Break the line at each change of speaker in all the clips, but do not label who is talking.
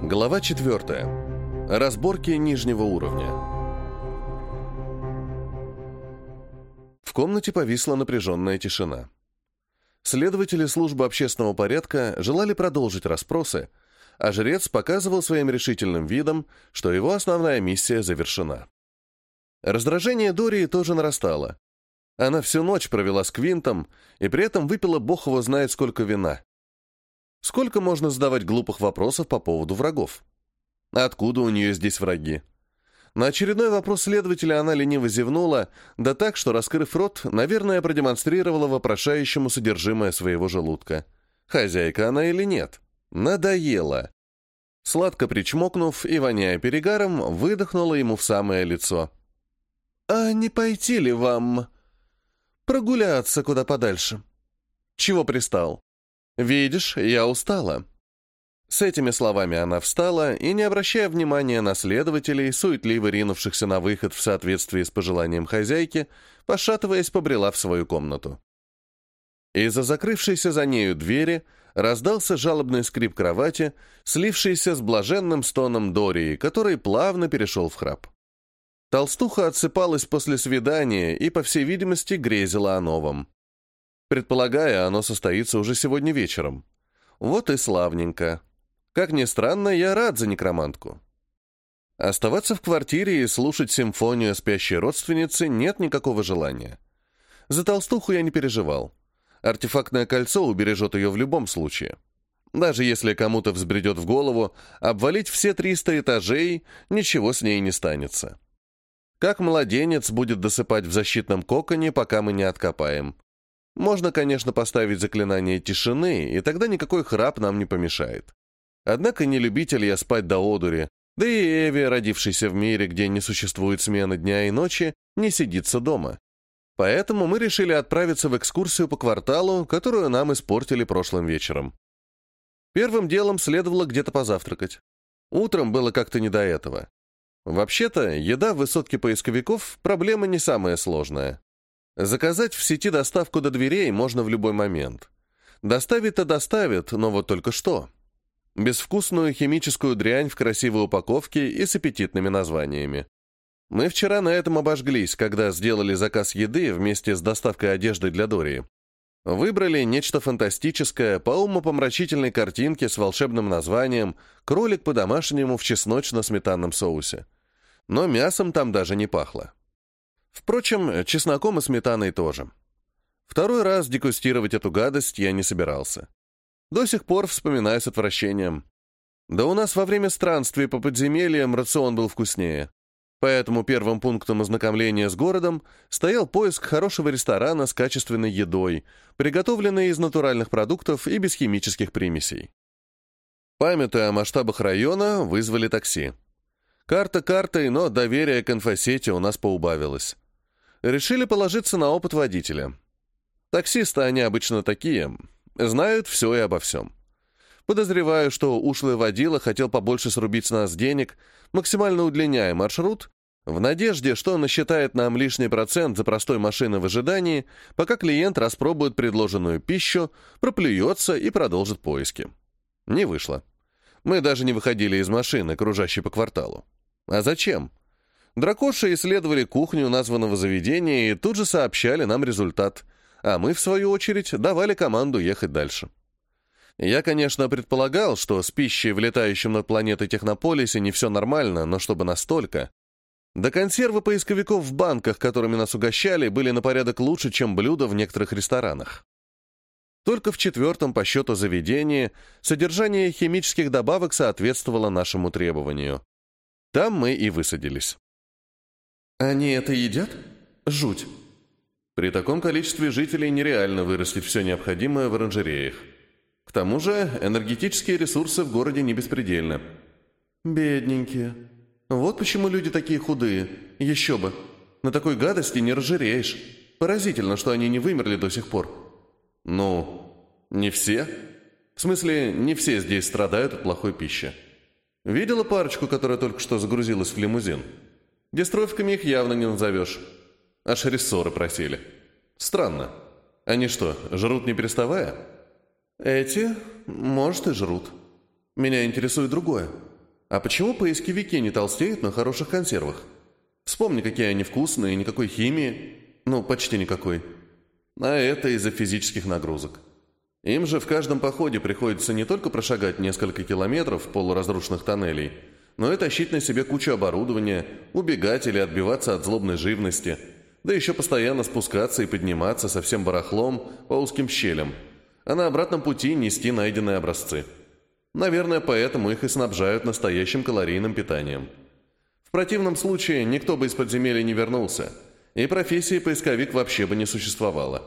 Глава 4. Разборки нижнего уровня. В комнате повисла напряженная тишина. Следователи службы общественного порядка желали продолжить расспросы, а жрец показывал своим решительным видом, что его основная миссия завершена. Раздражение Дории тоже нарастало. Она всю ночь провела с Квинтом и при этом выпила бог его знает сколько вина. Сколько можно задавать глупых вопросов по поводу врагов? Откуда у нее здесь враги? На очередной вопрос следователя она лениво зевнула, да так, что, раскрыв рот, наверное, продемонстрировала вопрошающему содержимое своего желудка. Хозяйка она или нет? Надоело. Сладко причмокнув и воняя перегаром, выдохнула ему в самое лицо. «А не пойти ли вам прогуляться куда подальше? Чего пристал? Видишь, я устала». С этими словами она встала и, не обращая внимания на следователей, суетливо ринувшихся на выход в соответствии с пожеланием хозяйки, пошатываясь, побрела в свою комнату. Из-за закрывшейся за нею двери раздался жалобный скрип кровати, слившийся с блаженным стоном Дории, который плавно перешел в храп. Толстуха отсыпалась после свидания и, по всей видимости, грезила о новом. Предполагая, оно состоится уже сегодня вечером. Вот и славненько. Как ни странно, я рад за некромантку. Оставаться в квартире и слушать симфонию спящей родственницы нет никакого желания. За толстуху я не переживал. Артефактное кольцо убережет ее в любом случае. Даже если кому-то взбредет в голову обвалить все 300 этажей, ничего с ней не станется. Как младенец будет досыпать в защитном коконе, пока мы не откопаем. Можно, конечно, поставить заклинание тишины, и тогда никакой храп нам не помешает. Однако не любитель я спать до одури, да и Эви, родившейся в мире, где не существует смены дня и ночи, не сидится дома. Поэтому мы решили отправиться в экскурсию по кварталу, которую нам испортили прошлым вечером. Первым делом следовало где-то позавтракать. Утром было как-то не до этого. Вообще-то, еда в высотке поисковиков – проблема не самая сложная. Заказать в сети доставку до дверей можно в любой момент. Доставит-то доставит, но вот только что. Безвкусную химическую дрянь в красивой упаковке и с аппетитными названиями. Мы вчера на этом обожглись, когда сделали заказ еды вместе с доставкой одежды для Дории. Выбрали нечто фантастическое по умопомрачительной картинке с волшебным названием «Кролик по-домашнему в чесночно-сметанном соусе». Но мясом там даже не пахло. Впрочем, чесноком и сметаной тоже. Второй раз дегустировать эту гадость я не собирался. До сих пор вспоминаю с отвращением. Да у нас во время странствий по подземельям рацион был вкуснее. Поэтому первым пунктом ознакомления с городом стоял поиск хорошего ресторана с качественной едой, приготовленной из натуральных продуктов и без химических примесей. Памятуя о масштабах района, вызвали такси. Карта картой, но доверие к инфосети у нас поубавилось. Решили положиться на опыт водителя. Таксисты они обычно такие, знают все и обо всем. Подозреваю, что ушлый водила хотел побольше срубить с нас денег, максимально удлиняя маршрут, в надежде, что он насчитает нам лишний процент за простой машины в ожидании, пока клиент распробует предложенную пищу, проплюется и продолжит поиски. Не вышло. Мы даже не выходили из машины, кружащей по кварталу. А зачем? Дракоши исследовали кухню названного заведения и тут же сообщали нам результат, а мы, в свою очередь, давали команду ехать дальше. Я, конечно, предполагал, что с пищей в летающем над планетой Технополисе не все нормально, но чтобы настолько. Да консервы поисковиков в банках, которыми нас угощали, были на порядок лучше, чем блюда в некоторых ресторанах. Только в 4-м по счету заведении содержание химических добавок соответствовало нашему требованию. Там мы и высадились. «Они это едят? Жуть!» При таком количестве жителей нереально вырастить все необходимое в оранжереях. К тому же энергетические ресурсы в городе не беспредельны. Бедненькие. Вот почему люди такие худые. Еще бы. На такой гадости не разжиреешь. Поразительно, что они не вымерли до сих пор. Ну, не все. В смысле, не все здесь страдают от плохой пищи. Видела парочку, которая только что загрузилась в лимузин? Дистрофиками их явно не назовешь. Аж рессоры просили. Странно. Они что, жрут не переставая? Эти, может, и жрут. Меня интересует другое. А почему поисковики не толстеют на хороших консервах? Вспомни, какие они вкусные, никакой химии. Ну, почти никакой. А это из-за физических нагрузок. Им же в каждом походе приходится не только прошагать несколько километров полуразрушенных тоннелей, но и тащить на себе кучу оборудования, убегать или отбиваться от злобной живности, да еще постоянно спускаться и подниматься со всем барахлом по узким щелям, а на обратном пути нести найденные образцы. Наверное, поэтому их и снабжают настоящим калорийным питанием. В противном случае никто бы из подземелья не вернулся, и профессии поисковик вообще бы не существовало.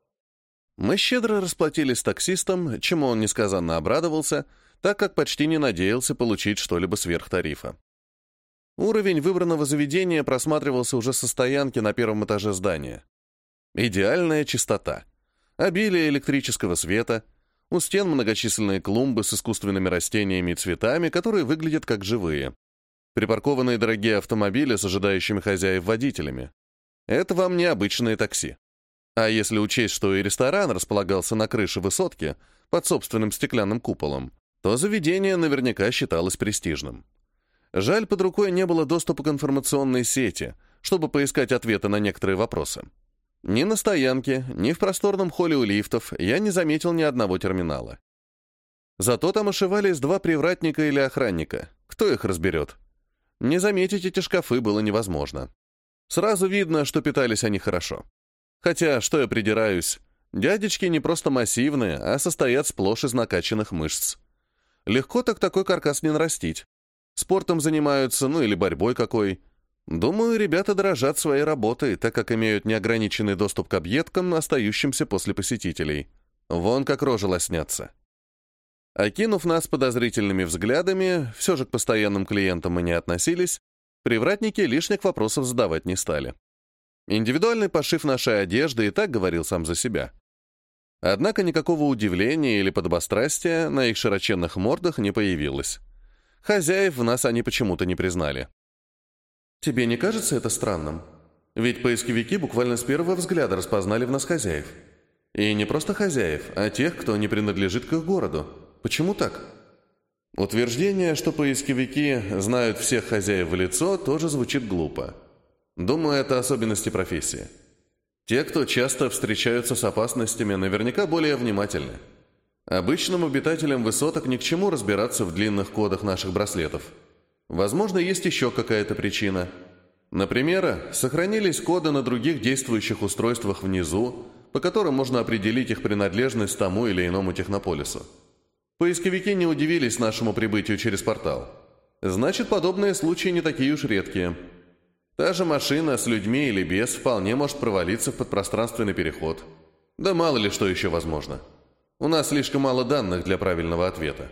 Мы щедро расплатились с таксистом, чему он несказанно обрадовался, так как почти не надеялся получить что-либо сверх тарифа. Уровень выбранного заведения просматривался уже со стоянки на первом этаже здания. Идеальная чистота, обилие электрического света, у стен многочисленные клумбы с искусственными растениями и цветами, которые выглядят как живые. Припаркованные дорогие автомобили с ожидающими хозяев водителями. Это вам не обычные такси. А если учесть, что и ресторан располагался на крыше высотки под собственным стеклянным куполом, то заведение наверняка считалось престижным. Жаль, под рукой не было доступа к информационной сети, чтобы поискать ответы на некоторые вопросы. Ни на стоянке, ни в просторном холле у лифтов я не заметил ни одного терминала. Зато там ошивались 2 привратника или охранника. Кто их разберет? Не заметить эти шкафы было невозможно. Сразу видно, что питались они хорошо. Хотя, что я придираюсь, дядечки не просто массивные, а состоят сплошь из накачанных мышц. Легко так такой каркас не нарастить. Спортом занимаются, ну или борьбой какой. Думаю, ребята дорожат своей работой, так как имеют неограниченный доступ к объедкам, остающимся после посетителей. Вон как рожи лоснятся. Окинув нас подозрительными взглядами, все же к постоянным клиентам мы не относились, привратники лишних вопросов задавать не стали. Индивидуальный пошив нашей одежды и так говорил сам за себя. Однако никакого удивления или подобострастия на их широченных мордах не появилось. Хозяев в нас они почему-то не признали. «Тебе не кажется это странным? Ведь поисковики буквально с первого взгляда распознали в нас хозяев. И не просто хозяев, а тех, кто не принадлежит к их городу. Почему так?» Утверждение, что поисковики знают всех хозяев в лицо, тоже звучит глупо. Думаю, это особенности профессии. Те, кто часто встречаются с опасностями, наверняка более внимательны. Обычным обитателям высоток ни к чему разбираться в длинных кодах наших браслетов. Возможно, есть еще какая-то причина. Например, сохранились коды на других действующих устройствах внизу, по которым можно определить их принадлежность тому или иному технополису. Поисковики не удивились нашему прибытию через портал. Значит, подобные случаи не такие уж редкие. Та же машина с людьми или без вполне может провалиться в подпространственный переход. Да мало ли что еще возможно. У нас слишком мало данных для правильного ответа.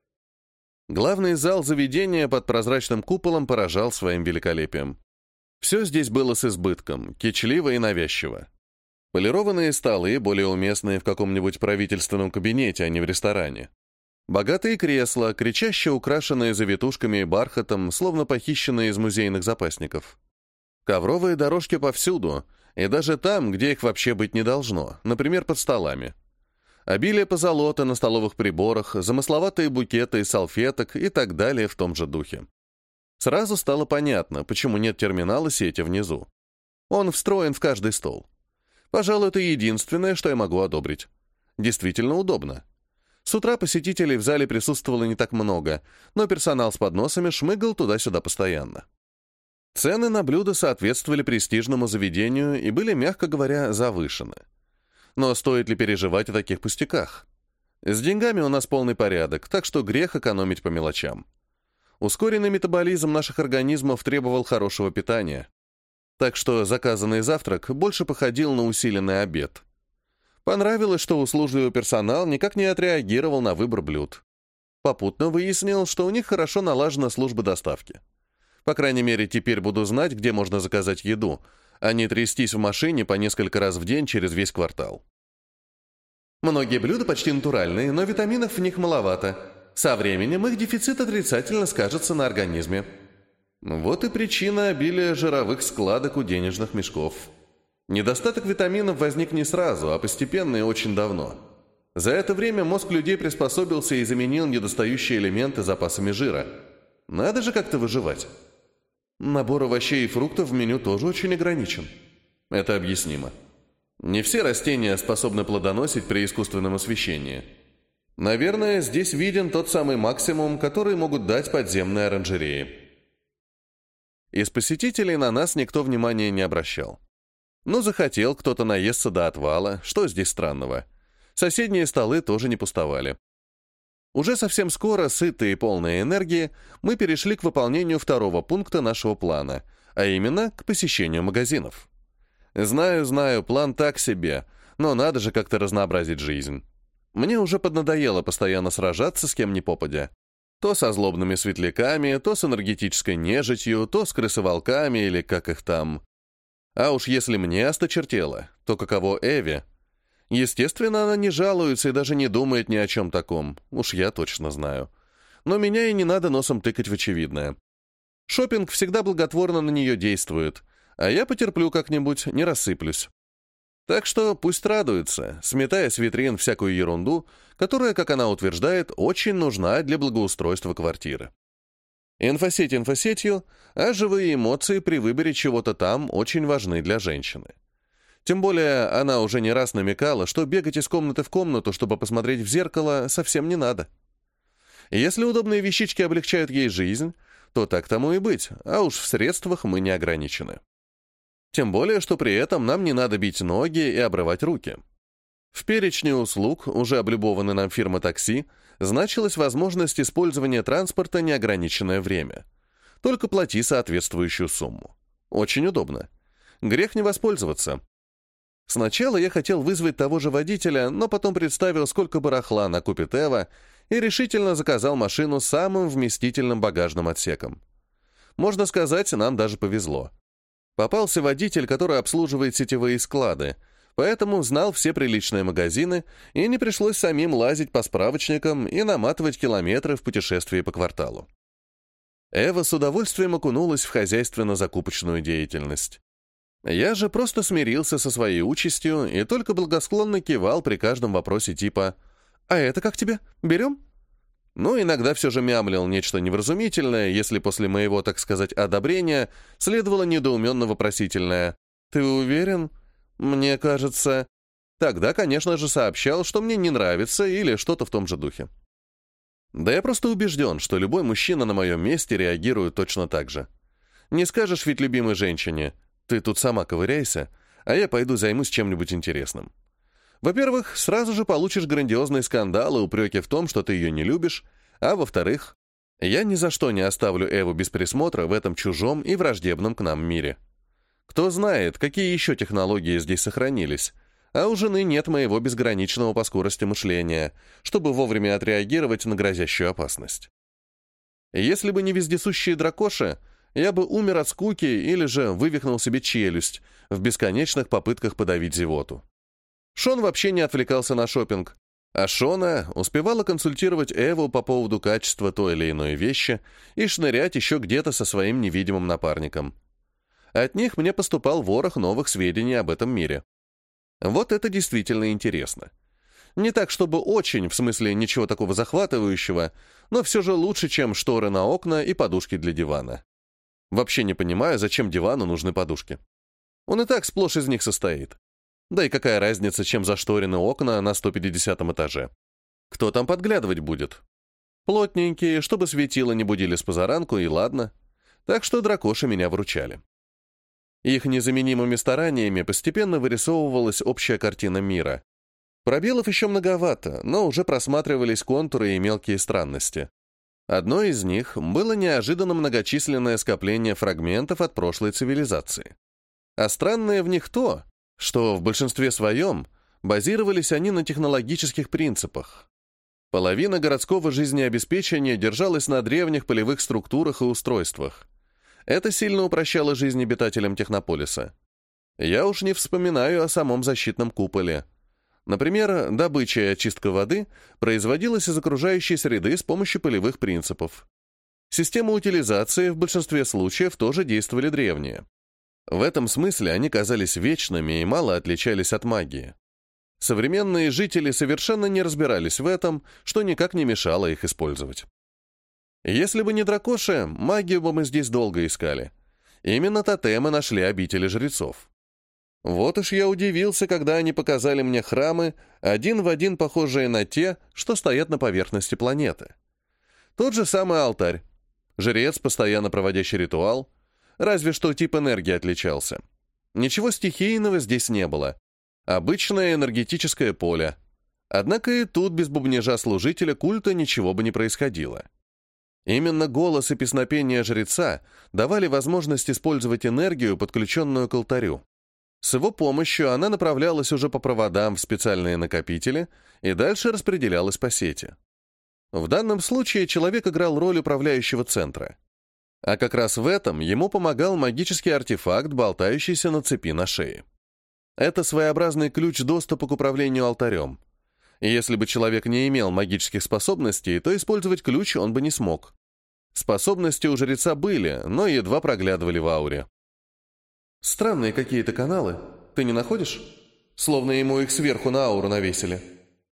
Главный зал заведения под прозрачным куполом поражал своим великолепием. Все здесь было с избытком, кичливо и навязчиво. Полированные столы, более уместные в каком-нибудь правительственном кабинете, а не в ресторане. Богатые кресла, кричаще украшенные завитушками и бархатом, словно похищенные из музейных запасников. Ковровые дорожки повсюду, и даже там, где их вообще быть не должно, например, под столами. Обилие позолоты на столовых приборах, замысловатые букеты из салфеток и так далее в том же духе. Сразу стало понятно, почему нет терминала сети внизу. Он встроен в каждый стол. Пожалуй, это единственное, что я могу одобрить. Действительно удобно. С утра посетителей в зале присутствовало не так много, но персонал с подносами шмыгал туда-сюда постоянно. Цены на блюда соответствовали престижному заведению и были, мягко говоря, завышены. Но стоит ли переживать о таких пустяках? С деньгами у нас полный порядок, так что грех экономить по мелочам. Ускоренный метаболизм наших организмов требовал хорошего питания. Так что заказанный завтрак больше походил на усиленный обед. Понравилось, что услужливый персонал никак не отреагировал на выбор блюд. Попутно выяснил, что у них хорошо налажена служба доставки. По крайней мере, теперь буду знать, где можно заказать еду, а не трястись в машине по несколько раз в день через весь квартал. Многие блюда почти натуральные, но витаминов в них маловато. Со временем их дефицит отрицательно скажется на организме. Вот и причина обилия жировых складок у денежных мешков. Недостаток витаминов возник не сразу, а постепенно и очень давно. За это время мозг людей приспособился и заменил недостающие элементы запасами жира. Надо же как-то выживать. Набор овощей и фруктов в меню тоже очень ограничен. Это объяснимо. Не все растения способны плодоносить при искусственном освещении. Наверное, здесь виден тот самый максимум, который могут дать подземные оранжереи. Из посетителей на нас никто внимания не обращал. Ну, захотел кто-то наесться до отвала, что здесь странного? Соседние столы тоже не пустовали. Уже совсем скоро, сытые и полные энергии, мы перешли к выполнению второго пункта нашего плана, а именно к посещению магазинов. Знаю, план так себе, но надо же как-то разнообразить жизнь. Мне уже поднадоело постоянно сражаться с кем ни попадя. То со злобными светляками, то с энергетической нежитью, то с крысоволками или как их там. А уж если мне осточертело, то каково Эве? Естественно, она не жалуется и даже не думает ни о чем таком. Уж я точно знаю. Но меня и не надо носом тыкать в очевидное. Шопинг всегда благотворно на нее действует, а я потерплю как-нибудь, не рассыплюсь. Так что пусть радуется, сметая с витрин всякую ерунду, которая, как она утверждает, очень нужна для благоустройства квартиры. Инфосеть инфосетью, а живые эмоции при выборе чего-то там очень важны для женщины. Тем более она уже не раз намекала, что бегать из комнаты в комнату, чтобы посмотреть в зеркало, совсем не надо. Если удобные вещички облегчают ей жизнь, то так тому и быть, а уж в средствах мы не ограничены. Тем более, что при этом нам не надо бить ноги и обрывать руки. В перечне услуг, уже облюбованной нам фирмы такси, значилась возможность использования транспорта неограниченное время. Только плати соответствующую сумму. Очень удобно. Грех не воспользоваться. Сначала я хотел вызвать того же водителя, но потом представил, сколько барахла накупит Эва, и решительно заказал машину с самым вместительным багажным отсеком. Можно сказать, нам даже повезло. Попался водитель, который обслуживает сетевые склады, поэтому знал все приличные магазины, и не пришлось самим лазить по справочникам и наматывать километры в путешествии по кварталу. Эва с удовольствием окунулась в хозяйственно-закупочную деятельность. Я же просто смирился со своей участью и только благосклонно кивал при каждом вопросе типа «А это как тебе? Берем?» Ну, иногда все же мямлил нечто невразумительное, если после моего, так сказать, одобрения следовало недоуменно-вопросительное «Ты уверен? Мне кажется...» Тогда, конечно же, сообщал, что мне не нравится или что-то в том же духе. Да я просто убежден, что любой мужчина на моем месте реагирует точно так же. Не скажешь ведь любимой женщине «Ты тут сама ковыряйся, а я пойду займусь чем-нибудь интересным». Во-первых, сразу же получишь грандиозный скандал и упреки в том, что ты ее не любишь, а во-вторых, я ни за что не оставлю Эву без присмотра в этом чужом и враждебном к нам мире. Кто знает, какие еще технологии здесь сохранились, а у жены нет моего безграничного по скорости мышления, чтобы вовремя отреагировать на грозящую опасность. Если бы не вездесущие дракоши, я бы умер от скуки или же вывихнул себе челюсть в бесконечных попытках подавить зевоту. Шон вообще не отвлекался на шопинг, а Шона успевала консультировать Эву по поводу качества той или иной вещи и шнырять еще где-то со своим невидимым напарником. От них мне поступал ворох новых сведений об этом мире. Вот это действительно интересно. Не так, чтобы очень, в смысле ничего такого захватывающего, но все же лучше, чем шторы на окна и подушки для дивана. Вообще не понимаю, зачем дивану нужны подушки. Он и так сплошь из них состоит. Да и какая разница, чем зашторены окна на 150 этаже? Кто там подглядывать будет? Плотненькие, чтобы светило не будили с позаранку, и ладно. Так что дракоши меня выручали. Их незаменимыми стараниями постепенно вырисовывалась общая картина мира. Пробелов еще многовато, но уже просматривались контуры и мелкие странности. Одной из них было неожиданно многочисленное скопление фрагментов от прошлой цивилизации. А странное в них то, что в большинстве своем базировались они на технологических принципах. Половина городского жизнеобеспечения держалась на древних полевых структурах и устройствах. Это сильно упрощало жизнь обитателям Технополиса. Я уж не вспоминаю о самом защитном куполе. Например, добыча и очистка воды производилась из окружающей среды с помощью полевых принципов. Системы утилизации в большинстве случаев тоже действовали древние. В этом смысле они казались вечными и мало отличались от магии. Современные жители совершенно не разбирались в этом, что никак не мешало их использовать. Если бы не дракоши, магию бы мы здесь долго искали. Именно тотемы нашли обители жрецов. Вот уж я удивился, когда они показали мне храмы, один в один похожие на те, что стоят на поверхности планеты. Тот же самый алтарь. Жрец, постоянно проводящий ритуал, разве что тип энергии отличался. Ничего стихийного здесь не было. Обычное энергетическое поле. Однако и тут без бубнежа служителя культа ничего бы не происходило. Именно голос и песнопение жреца давали возможность использовать энергию, подключенную к алтарю. С его помощью она направлялась уже по проводам в специальные накопители и дальше распределялась по сети. В данном случае человек играл роль управляющего центра. А как раз в этом ему помогал магический артефакт, болтающийся на цепи на шее. Это своеобразный ключ доступа к управлению алтарем. И если бы человек не имел магических способностей, то использовать ключ он бы не смог. Способности у жреца были, но едва проглядывали в ауре. «Странные какие-то каналы. Ты не находишь? Словно ему их сверху на ауру навесили».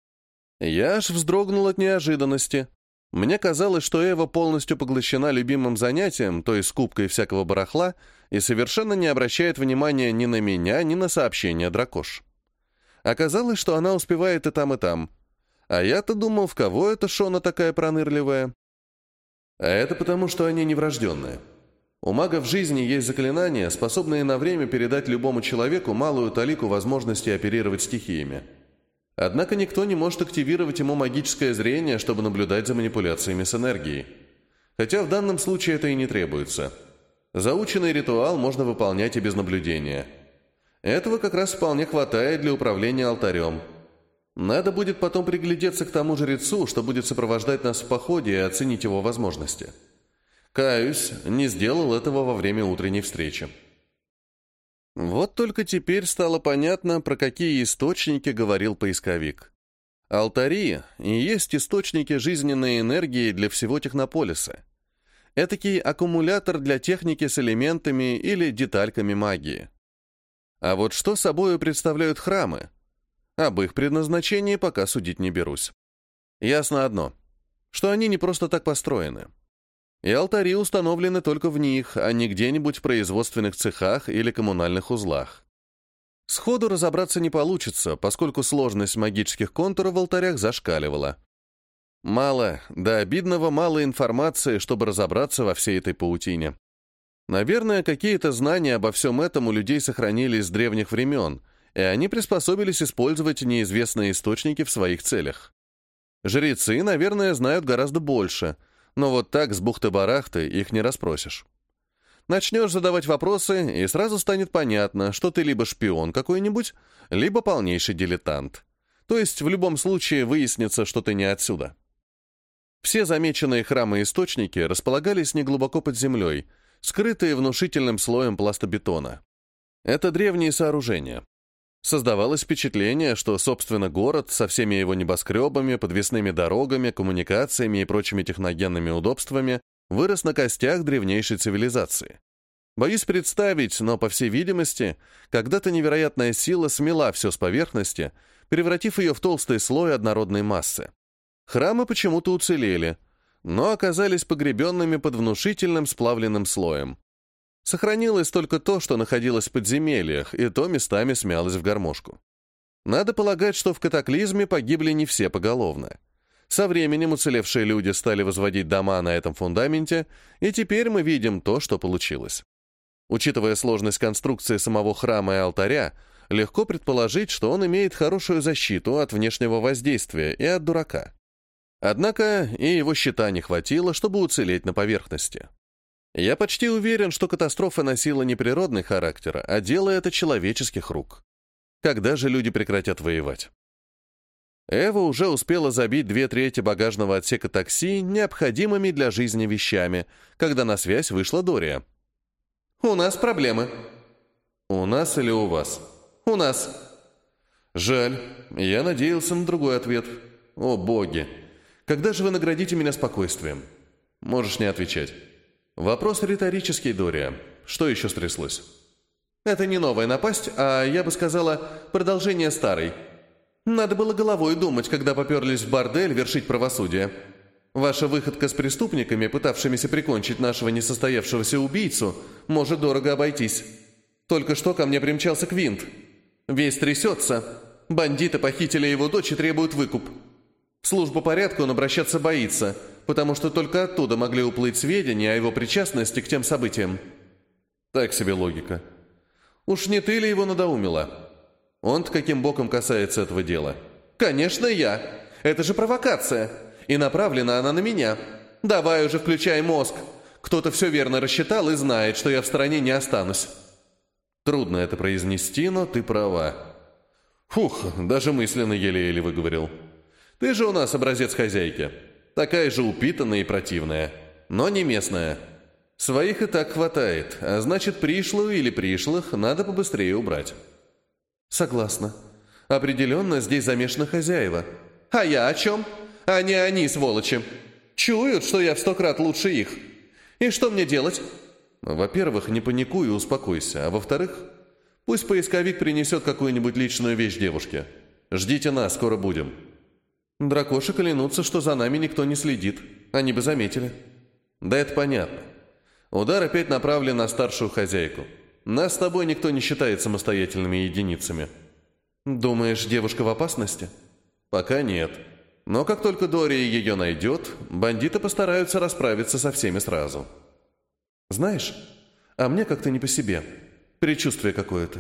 Я аж вздрогнул от неожиданности. Мне казалось, что Эва полностью поглощена любимым занятием, то есть скупкой всякого барахла, и совершенно не обращает внимания ни на меня, ни на сообщения дракош. Оказалось, что она успевает и там, и там. А я-то думал, в кого это Шона такая пронырливая? А это потому, что они неврожденные. У магов в жизни есть заклинания, способные на время передать любому человеку малую талику возможности оперировать стихиями. Однако никто не может активировать ему магическое зрение, чтобы наблюдать за манипуляциями с энергией. Хотя в данном случае это и не требуется. Заученный ритуал можно выполнять и без наблюдения. Этого как раз вполне хватает для управления алтарем. Надо будет потом приглядеться к тому жрецу, что будет сопровождать нас в походе, и оценить его возможности. Каюсь, не сделал этого во время утренней встречи. Вот только теперь стало понятно, про какие источники говорил поисковик. Алтари и есть источники жизненной энергии для всего технополиса. Этакий аккумулятор для техники с элементами или детальками магии. А вот что собой представляют храмы? Об их предназначении пока судить не берусь. Ясно одно, что они не просто так построены. И алтари установлены только в них, а не где-нибудь в производственных цехах или коммунальных узлах. Сходу разобраться не получится, поскольку сложность магических контуров в алтарях зашкаливала. Мало, до обидного мало информации, чтобы разобраться во всей этой паутине. Наверное, какие-то знания обо всем этом у людей сохранились с древних времен, и они приспособились использовать неизвестные источники в своих целях. Жрецы, наверное, знают гораздо больше, но вот так с бухты-барахты их не расспросишь. Начнешь задавать вопросы, и сразу станет понятно, что ты либо шпион какой-нибудь, либо полнейший дилетант. То есть в любом случае выяснится, что ты не отсюда. Все замеченные храмы и источники располагались неглубоко под землей, скрытые внушительным слоем пластобетона. Это древние сооружения. Создавалось впечатление, что, собственно, город со всеми его небоскребами, подвесными дорогами, коммуникациями и прочими техногенными удобствами вырос на костях древнейшей цивилизации. Боюсь представить, но, по всей видимости, когда-то невероятная сила смела все с поверхности, превратив ее в толстый слой однородной массы. Храмы почему-то уцелели, но оказались погребенными под внушительным сплавленным слоем. Сохранилось только то, что находилось в подземельях, и то местами смялось в гармошку. Надо полагать, что в катаклизме погибли не все поголовно. Со временем уцелевшие люди стали возводить дома на этом фундаменте, и теперь мы видим то, что получилось. Учитывая сложность конструкции самого храма и алтаря, легко предположить, что он имеет хорошую защиту от внешнего воздействия и от дурака. Однако и его щита не хватило, чтобы уцелеть на поверхности. Я почти уверен, что катастрофа носила не природный характер, а дело это человеческих рук. Когда же люди прекратят воевать? Эва уже успела забить 2/3 багажного отсека такси необходимыми для жизни вещами, когда на связь вышла Дория. «У нас проблемы». «У нас или у вас?» «У нас». «Жаль. Я надеялся на другой ответ. О, боги! Когда же вы наградите меня спокойствием?» «Можешь не отвечать». «Вопрос риторический, Дория. Что еще стряслось?» «Это не новая напасть, а, я бы сказала, продолжение старой. Надо было головой думать, когда поперлись в бордель вершить правосудие». Ваша выходка с преступниками, пытавшимися прикончить нашего несостоявшегося убийцу, может дорого обойтись. Только что ко мне примчался Квинт. Весь трясется. Бандиты похитили его дочь и требуют выкуп. В службу порядка он обращаться боится, потому что только оттуда могли уплыть сведения о его причастности к тем событиям. Так себе логика. Уж не ты ли его надоумила? Он-то каким боком касается этого дела? Конечно, я. Это же провокация. И направлена она на меня. Давай уже включай мозг. Кто-то все верно рассчитал и знает, что я в стороне не останусь. Трудно это произнести, но ты права. Фух, даже мысленно еле-еле выговорил. Ты же у нас образец хозяйки. Такая же упитанная и противная. Но не местная. Своих и так хватает, а значит, пришлую или пришлых надо побыстрее убрать. Согласна. Определенно здесь замешаны хозяева. А я о чем? А не они, сволочи. Чуют, что я в 100 крат лучше их. И что мне делать? Во-первых, не паникуй и успокойся. А во-вторых, пусть поисковик принесет какую-нибудь личную вещь девушке. Ждите нас, скоро будем. Дракоши клянутся, что за нами никто не следит. Они бы заметили. Да это понятно. Удар опять направлен на старшую хозяйку. Нас с тобой никто не считает самостоятельными единицами. Думаешь, девушка в опасности? Пока нет. Но как только Дория ее найдет, бандиты постараются расправиться со всеми сразу. Знаешь, а мне как-то не по себе. Предчувствие какое-то.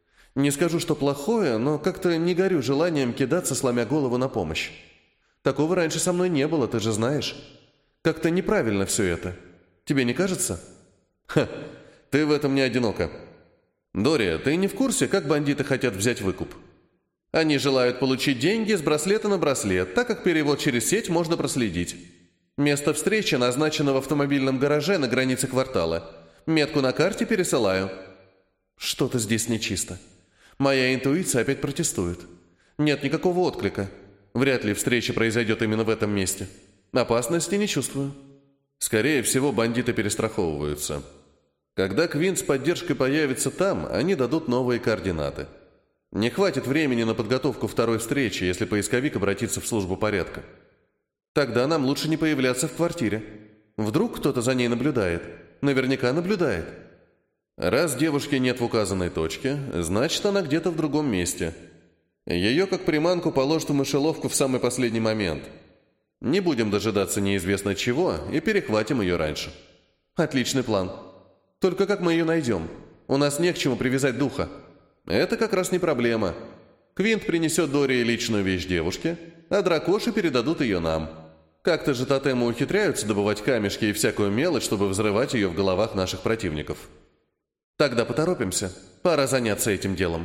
Не скажу, что плохое, но как-то не горю желанием кидаться, сломя голову на помощь. Такого раньше со мной не было, ты же знаешь. Как-то неправильно все это. Тебе не кажется? Ха, ты в этом не одинока. Дория, ты не в курсе, как бандиты хотят взять выкуп? Они желают получить деньги с браслета на браслет, так как перевод через сеть можно проследить. Место встречи назначено в автомобильном гараже на границе квартала. Метку на карте пересылаю. Что-то здесь нечисто. Моя интуиция опять протестует. Нет никакого отклика. Вряд ли встреча произойдет именно в этом месте. Опасности не чувствую. Скорее всего, бандиты перестраховываются. Когда Квинт с поддержкой появится там, они дадут новые координаты. Не хватит времени на подготовку второй встречи, если поисковик обратится в службу порядка. Тогда нам лучше не появляться в квартире. Вдруг кто-то за ней наблюдает. Наверняка наблюдает. Раз девушки нет в указанной точке, значит, она где-то в другом месте. Ее как приманку положат в мышеловку в самый последний момент. Не будем дожидаться неизвестно чего и перехватим ее раньше. Отличный план. Только как мы ее найдем? У нас не к чему привязать духа. Это как раз не проблема. Квинт принесет Дории личную вещь девушке, а дракоши передадут ее нам. Как-то же тотемы ухитряются добывать камешки и всякую мелочь, чтобы взрывать ее в головах наших противников. Тогда поторопимся. Пора заняться этим делом.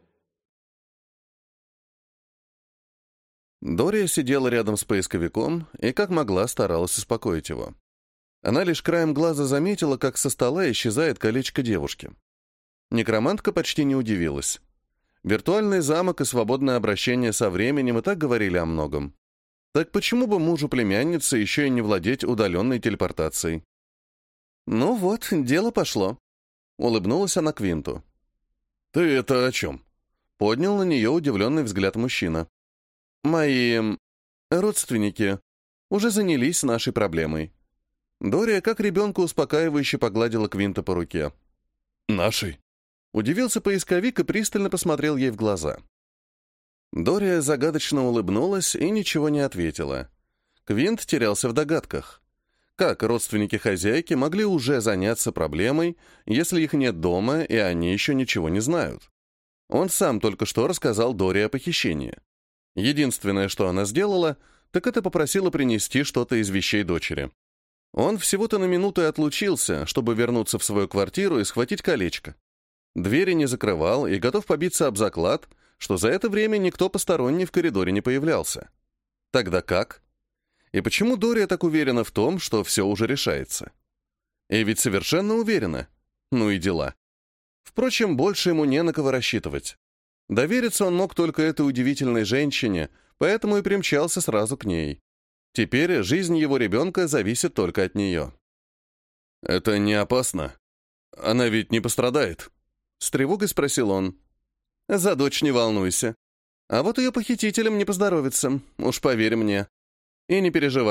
Дория сидела рядом с поисковиком и как могла старалась успокоить его. Она лишь краем глаза заметила, как со стола исчезает колечко девушки. Некромантка почти не удивилась. Виртуальный замок и свободное обращение со временем и так говорили о многом. Так почему бы мужу племянницы еще и не владеть удаленной телепортацией? «Ну вот, дело пошло», — улыбнулась она Квинту. «Ты это о чем?» — поднял на нее удивленный взгляд мужчина. «Мои родственники уже занялись нашей проблемой». Дория, как ребенка, успокаивающе погладила Квинта по руке. «Нашей?» Удивился поисковик и пристально посмотрел ей в глаза. Дория загадочно улыбнулась и ничего не ответила. Квинт терялся в догадках. Как родственники хозяйки могли уже заняться проблемой, если их нет дома, и они еще ничего не знают? Он сам только что рассказал Дории о похищении. Единственное, что она сделала, так это попросила принести что-то из вещей дочери. Он всего-то на минуту и отлучился, чтобы вернуться в свою квартиру и схватить колечко. Двери не закрывал и готов побиться об заклад, что за это время никто посторонний в коридоре не появлялся. Тогда как? И почему Дория так уверена в том, что все уже решается? И ведь совершенно уверена. Ну и дела. Впрочем, больше ему не на кого рассчитывать. Довериться он мог только этой удивительной женщине, поэтому и примчался сразу к ней. Теперь жизнь его ребенка зависит только от нее. «Это не опасно? Она ведь не пострадает?» С тревогой спросил он. «За дочь не волнуйся. А вот ее похитителям не поздоровится, уж поверь мне. И не переживай,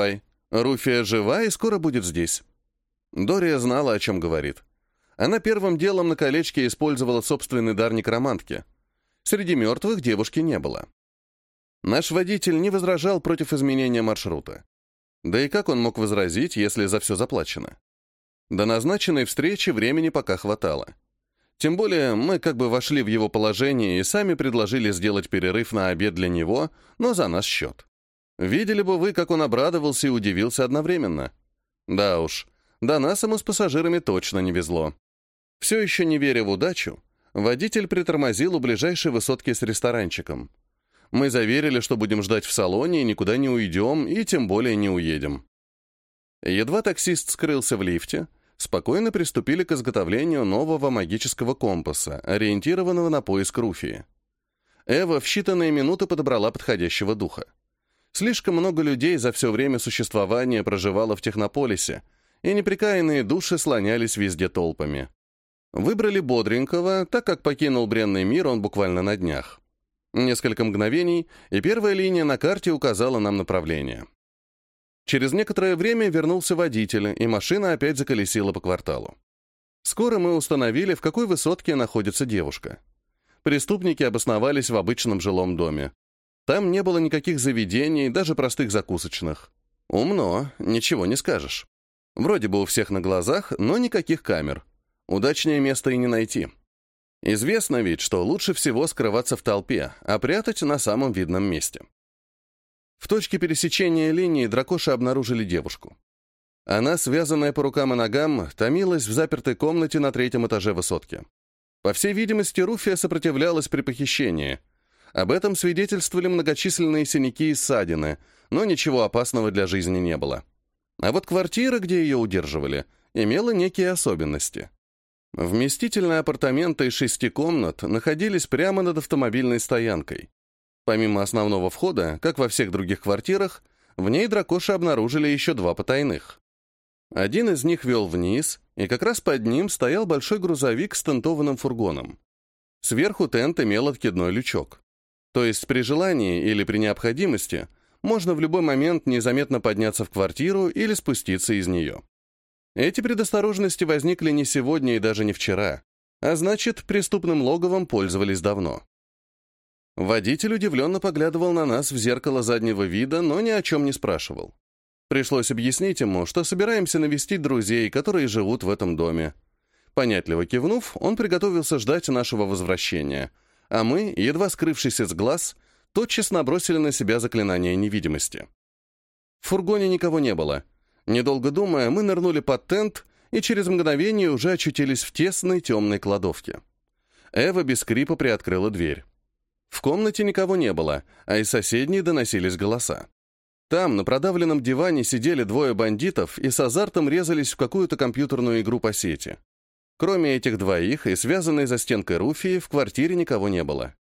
Руфия жива и скоро будет здесь». Дория знала, о чем говорит. Она первым делом на колечке использовала собственный дар некромантки. Среди мертвых девушки не было. Наш водитель не возражал против изменения маршрута. Да и как он мог возразить, если за все заплачено? До назначенной встречи времени пока хватало. Тем более мы как бы вошли в его положение и сами предложили сделать перерыв на обед для него, но за наш счет. Видели бы вы, как он обрадовался и удивился одновременно. Да уж, до нас ему с пассажирами точно не везло. Все еще не веря в удачу, водитель притормозил у ближайшей высотки с ресторанчиком. Мы заверили, что будем ждать в салоне и никуда не уйдем, и тем более не уедем. Едва таксист скрылся в лифте, спокойно приступили к изготовлению нового магического компаса, ориентированного на поиск Руфии. Эва в считанные минуты подобрала подходящего духа. Слишком много людей за все время существования проживало в Технополисе, и неприкаянные души слонялись везде толпами. Выбрали бодренького, так как покинул бренный мир он буквально на днях. Несколько мгновений, и первая линия на карте указала нам направление. Через некоторое время вернулся водитель, и машина опять заколесила по кварталу. Скоро мы установили, в какой высотке находится девушка. Преступники обосновались в обычном жилом доме. Там не было никаких заведений, даже простых закусочных. Умно, ничего не скажешь. Вроде бы у всех на глазах, но никаких камер. Удачнее место и не найти. Известно ведь, что лучше всего скрываться в толпе, а прятать на самом видном месте. В точке пересечения линии дракоши обнаружили девушку. Она, связанная по рукам и ногам, томилась в запертой комнате на 3-м этаже высотки. По всей видимости, Руфия сопротивлялась при похищении. Об этом свидетельствовали многочисленные синяки и ссадины, но ничего опасного для жизни не было. А вот квартира, где ее удерживали, имела некие особенности. Вместительные апартаменты из 6 комнат находились прямо над автомобильной стоянкой. Помимо основного входа, как во всех других квартирах, в ней дракоши обнаружили еще 2 потайных. Один из них вел вниз, и как раз под ним стоял большой грузовик с тентованным фургоном. Сверху тент имел откидной лючок. То есть при желании или при необходимости можно в любой момент незаметно подняться в квартиру или спуститься из нее. Эти предосторожности возникли не сегодня и даже не вчера, а значит, преступным логовом пользовались давно. Водитель удивленно поглядывал на нас в зеркало заднего вида, но ни о чем не спрашивал. Пришлось объяснить ему, что собираемся навестить друзей, которые живут в этом доме. Понятливо кивнув, он приготовился ждать нашего возвращения, а мы, едва скрывшись из глаз, тотчас набросили на себя заклинание невидимости. В фургоне никого не было. Недолго думая, мы нырнули под тент и через мгновение уже очутились в тесной темной кладовке. Эва без скрипа приоткрыла дверь. В комнате никого не было, а из соседней доносились голоса. Там, на продавленном диване, сидели 2 бандитов и с азартом резались в какую-то компьютерную игру по сети. Кроме этих 2 и связанной за стенкой Руфии, в квартире никого не было.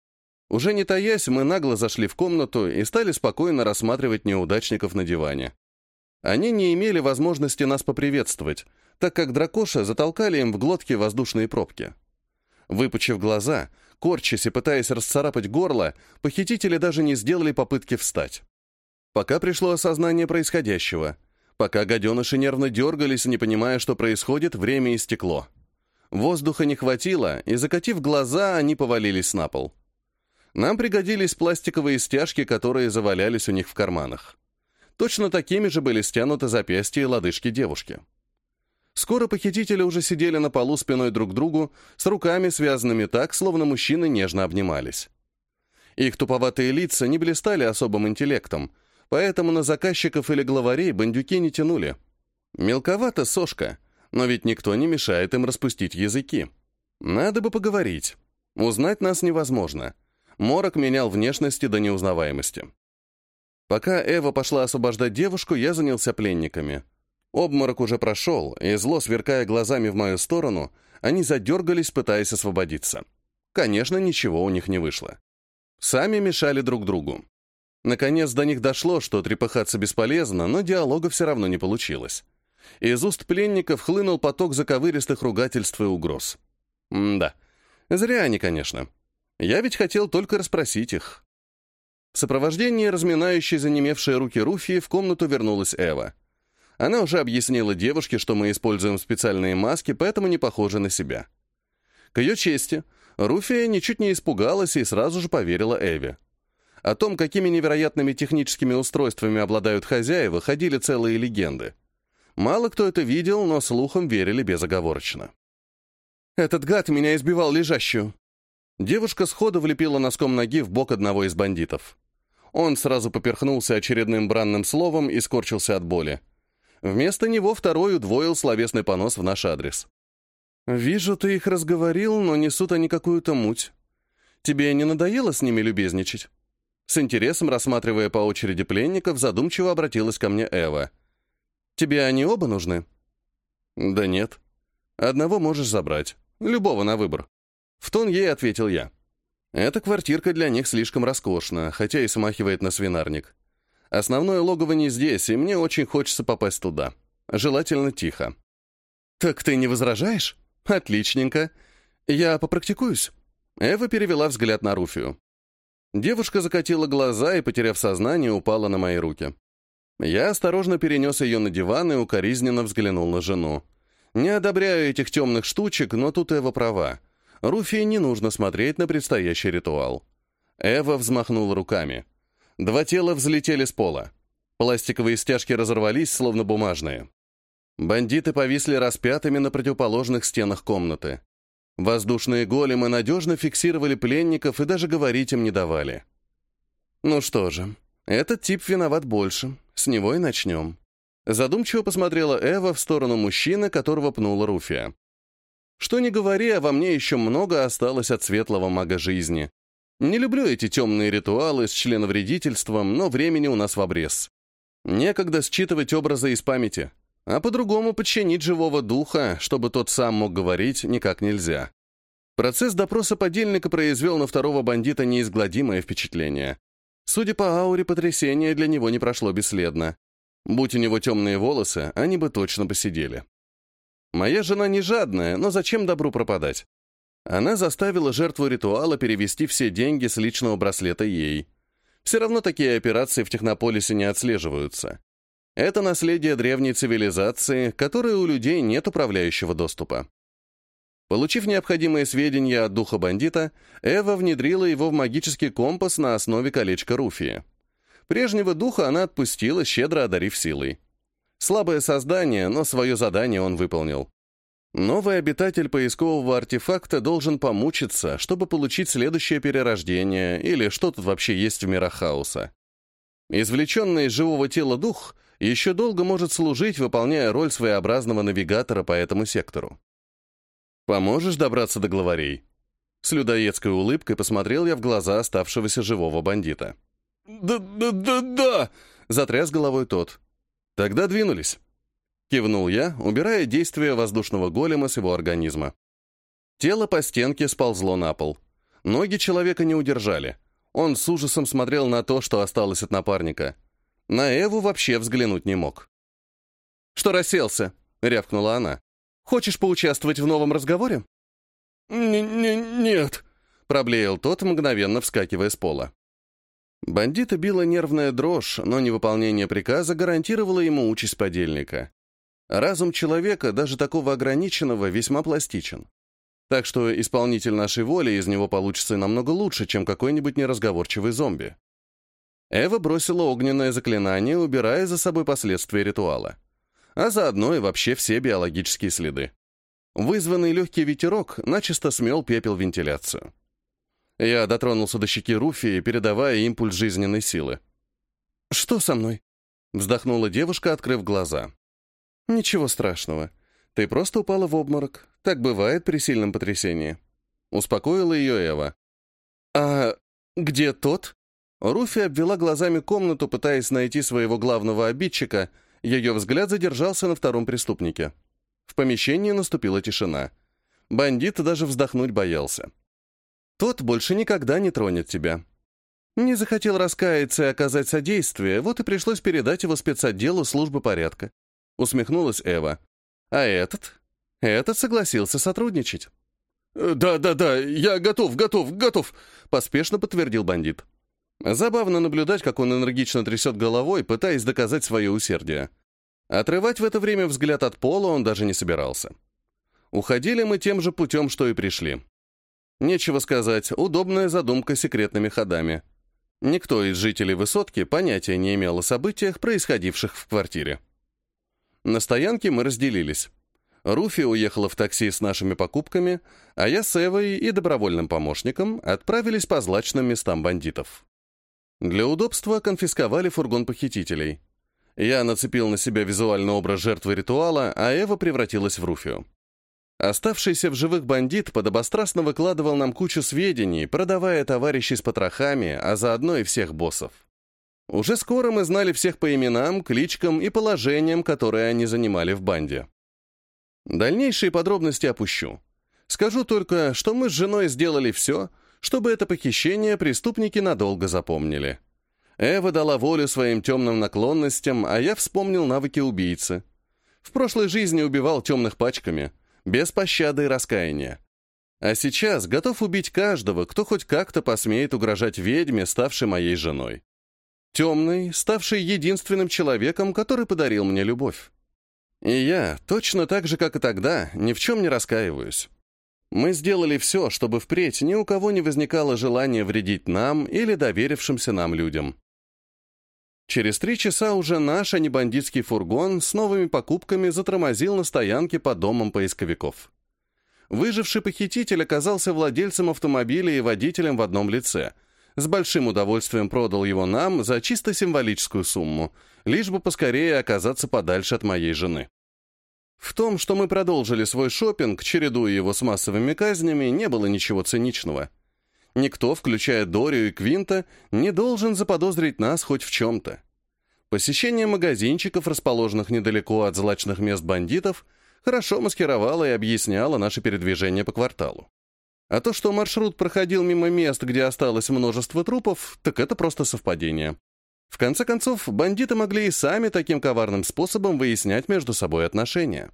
Уже не таясь, мы нагло зашли в комнату и стали спокойно рассматривать неудачников на диване. Они не имели возможности нас поприветствовать, так как дракоши затолкали им в глотки воздушные пробки. Выпучив глаза, корчась и пытаясь расцарапать горло, похитители даже не сделали попытки встать. Пока пришло осознание происходящего, пока гаденыши нервно дергались, не понимая, что происходит, время истекло. Воздуха не хватило, и, закатив глаза, они повалились на пол. Нам пригодились пластиковые стяжки, которые завалялись у них в карманах. Точно такими же были стянуты запястья и лодыжки девушки. Скоро похитители уже сидели на полу спиной друг к другу, с руками связанными так, словно мужчины нежно обнимались. Их туповатые лица не блистали особым интеллектом, поэтому на заказчиков или главарей бандюки не тянули. Мелковата сошка, но ведь никто не мешает им распустить языки. Надо бы поговорить. Узнать нас невозможно. Морок менял внешности до неузнаваемости. Пока Эва пошла освобождать девушку, я занялся пленниками. Обморок уже прошел, и зло, сверкая глазами в мою сторону, они задергались, пытаясь освободиться. Конечно, ничего у них не вышло. Сами мешали друг другу. Наконец до них дошло, что трепыхаться бесполезно, но диалога все равно не получилось. Из уст пленников хлынул поток заковыристых ругательств и угроз. Да, зря они, конечно. Я ведь хотел только расспросить их. В сопровождении разминающей занемевшие руки Руфии в комнату вернулась Эва. Она уже объяснила девушке, что мы используем специальные маски, поэтому не похожи на себя. К ее чести, Руфия ничуть не испугалась и сразу же поверила Эве. О том, какими невероятными техническими устройствами обладают хозяева, ходили целые легенды. Мало кто это видел, но слухам верили безоговорочно. «Этот гад меня избивал лежащую». Девушка сходу влепила носком ноги в бок одного из бандитов. Он сразу поперхнулся очередным бранным словом и скорчился от боли. Вместо него второй удвоил словесный понос в наш адрес. «Вижу, ты их разговорил, но несут они какую-то муть. Тебе не надоело с ними любезничать?» С интересом, рассматривая по очереди пленников, задумчиво обратилась ко мне Эва. «Тебе они оба нужны?» «Да нет. Одного можешь забрать. Любого на выбор». В тон ей ответил я. Эта квартирка для них слишком роскошна, хотя и смахивает на свинарник. Основное логово не здесь, и мне очень хочется попасть туда. Желательно тихо. «Так ты не возражаешь? Отличненько. Я попрактикуюсь». Эва перевела взгляд на Руфию. Девушка закатила глаза и, потеряв сознание, упала на мои руки. Я осторожно перенес ее на диван и укоризненно взглянул на жену. Не одобряю этих темных штучек, но тут Эва права. Руфии не нужно смотреть на предстоящий ритуал. Эва взмахнула руками. Два тела взлетели с пола. Пластиковые стяжки разорвались, словно бумажные. Бандиты повисли распятыми на противоположных стенах комнаты. Воздушные големы надежно фиксировали пленников и даже говорить им не давали. Ну что же, этот тип виноват больше. С него и начнем. Задумчиво посмотрела Эва в сторону мужчины, которого пнула Руфия. Что ни говори, а во мне еще много осталось от светлого мага жизни. Не люблю эти темные ритуалы с членовредительством, но времени у нас в обрез. Некогда считывать образы из памяти, а по-другому подчинить живого духа, чтобы тот сам мог говорить, никак нельзя. Процесс допроса подельника произвел на второго бандита неизгладимое впечатление. Судя по ауре, потрясение для него не прошло бесследно. Будь у него темные волосы, они бы точно посидели. Моя жена не жадная, но зачем добру пропадать? Она заставила жертву ритуала перевести все деньги с личного браслета ей. Все равно такие операции в Технополисе не отслеживаются. Это наследие древней цивилизации, которой у людей нет управляющего доступа. Получив необходимые сведения от духа бандита, Эва внедрила его в магический компас на основе колечка Руфии. Прежнего духа она отпустила, щедро одарив силой. Слабое создание, но свое задание он выполнил. Новый обитатель поискового артефакта должен помучиться, чтобы получить следующее перерождение, или что тут вообще есть в мирах хаоса. Извлеченный из живого тела дух еще долго может служить, выполняя роль своеобразного навигатора по этому сектору. «Поможешь добраться до главарей?» С людоедской улыбкой посмотрел я в глаза оставшегося живого бандита. «Да!» — затряс головой тот. «Тогда двинулись», — кивнул я, убирая действие воздушного голема с его организма. Тело по стенке сползло на пол. Ноги человека не удержали. Он с ужасом смотрел на то, что осталось от напарника. На Эву вообще взглянуть не мог. «Что расселся?» — рявкнула она. «Хочешь поучаствовать в новом разговоре?» «Нет», — проблеял тот, мгновенно вскакивая с пола. Бандита била нервная дрожь, но невыполнение приказа гарантировало ему участь подельника. Разум человека, даже такого ограниченного, весьма пластичен. Так что исполнитель нашей воли из него получится намного лучше, чем какой-нибудь неразговорчивый зомби. Эва бросила огненное заклинание, убирая за собой последствия ритуала. А заодно и вообще все биологические следы. Вызванный легкий ветерок начисто смел пепел вентиляцию. Я дотронулся до щеки Руфии, передавая импульс жизненной силы. «Что со мной?» — вздохнула девушка, открыв глаза. «Ничего страшного. Ты просто упала в обморок. Так бывает при сильном потрясении». Успокоила ее Эва. «А где тот?» Руфи обвела глазами комнату, пытаясь найти своего главного обидчика. Ее взгляд задержался на втором преступнике. В помещении наступила тишина. Бандит даже вздохнуть боялся. «Тот больше никогда не тронет тебя. Не захотел раскаяться и оказать содействие, вот и пришлось передать его спецотделу службы порядка», — усмехнулась Эва. «А этот? Этот согласился сотрудничать». «Да, я готов», — поспешно подтвердил бандит. Забавно наблюдать, как он энергично трясет головой, пытаясь доказать свое усердие. Отрывать в это время взгляд от пола он даже не собирался. Уходили мы тем же путем, что и пришли. Нечего сказать, удобная задумка с секретными ходами. Никто из жителей высотки понятия не имел о событиях, происходивших в квартире. На стоянке мы разделились. Руфи уехала в такси с нашими покупками, а я с Эвой и добровольным помощником отправились по злачным местам бандитов. Для удобства конфисковали фургон похитителей. Я нацепил на себя визуальный образ жертвы ритуала, а Эва превратилась в Руфию. Оставшийся в живых бандит подобострастно выкладывал нам кучу сведений, продавая товарищей с потрохами, а заодно и всех боссов. Уже скоро мы знали всех по именам, кличкам и положениям, которые они занимали в банде. Дальнейшие подробности опущу. Скажу только, что мы с женой сделали все, чтобы это похищение преступники надолго запомнили. Эва дала волю своим темным наклонностям, а я вспомнил навыки убийцы. В прошлой жизни убивал темных пачками, без пощады и раскаяния. А сейчас готов убить каждого, кто хоть как-то посмеет угрожать ведьме, ставшей моей женой. Темный, ставший единственным человеком, который подарил мне любовь. И я, точно так же, как и тогда, ни в чем не раскаиваюсь. Мы сделали все, чтобы впредь ни у кого не возникало желания вредить нам или доверившимся нам людям. Через 3 часа уже наш, а не бандитский фургон с новыми покупками затормозил на стоянке под домом поисковиков. Выживший похититель оказался владельцем автомобиля и водителем в одном лице. С большим удовольствием продал его нам за чисто символическую сумму, лишь бы поскорее оказаться подальше от моей жены. В том, что мы продолжили свой шопинг, чередуя его с массовыми казнями, не было ничего циничного. Никто, включая Дорию и Квинта, не должен заподозрить нас хоть в чем-то. Посещение магазинчиков, расположенных недалеко от злачных мест бандитов, хорошо маскировало и объясняло наше передвижение по кварталу. А то, что маршрут проходил мимо мест, где осталось множество трупов, так это просто совпадение. В конце концов, бандиты могли и сами таким коварным способом выяснять между собой отношения.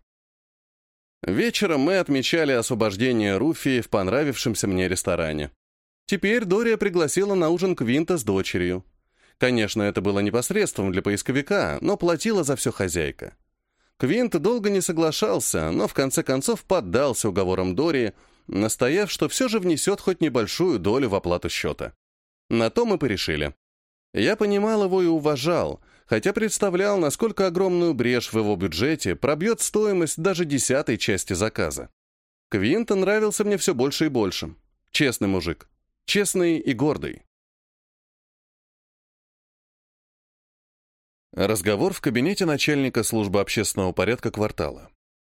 Вечером мы отмечали освобождение Руфи в понравившемся мне ресторане. Теперь Дория пригласила на ужин Квинта с дочерью. Конечно, это было непосредством для поисковика, но платила за все хозяйка. Квинт долго не соглашался, но в конце концов поддался уговорам Дории, настояв, что все же внесет хоть небольшую долю в оплату счета. На то мы порешили. Я понимал его и уважал, хотя представлял, насколько огромную брешь в его бюджете пробьет стоимость даже 10-й части заказа. Квинт нравился мне все больше и больше. Честный мужик. Честный и гордый. Разговор в кабинете начальника службы общественного порядка квартала.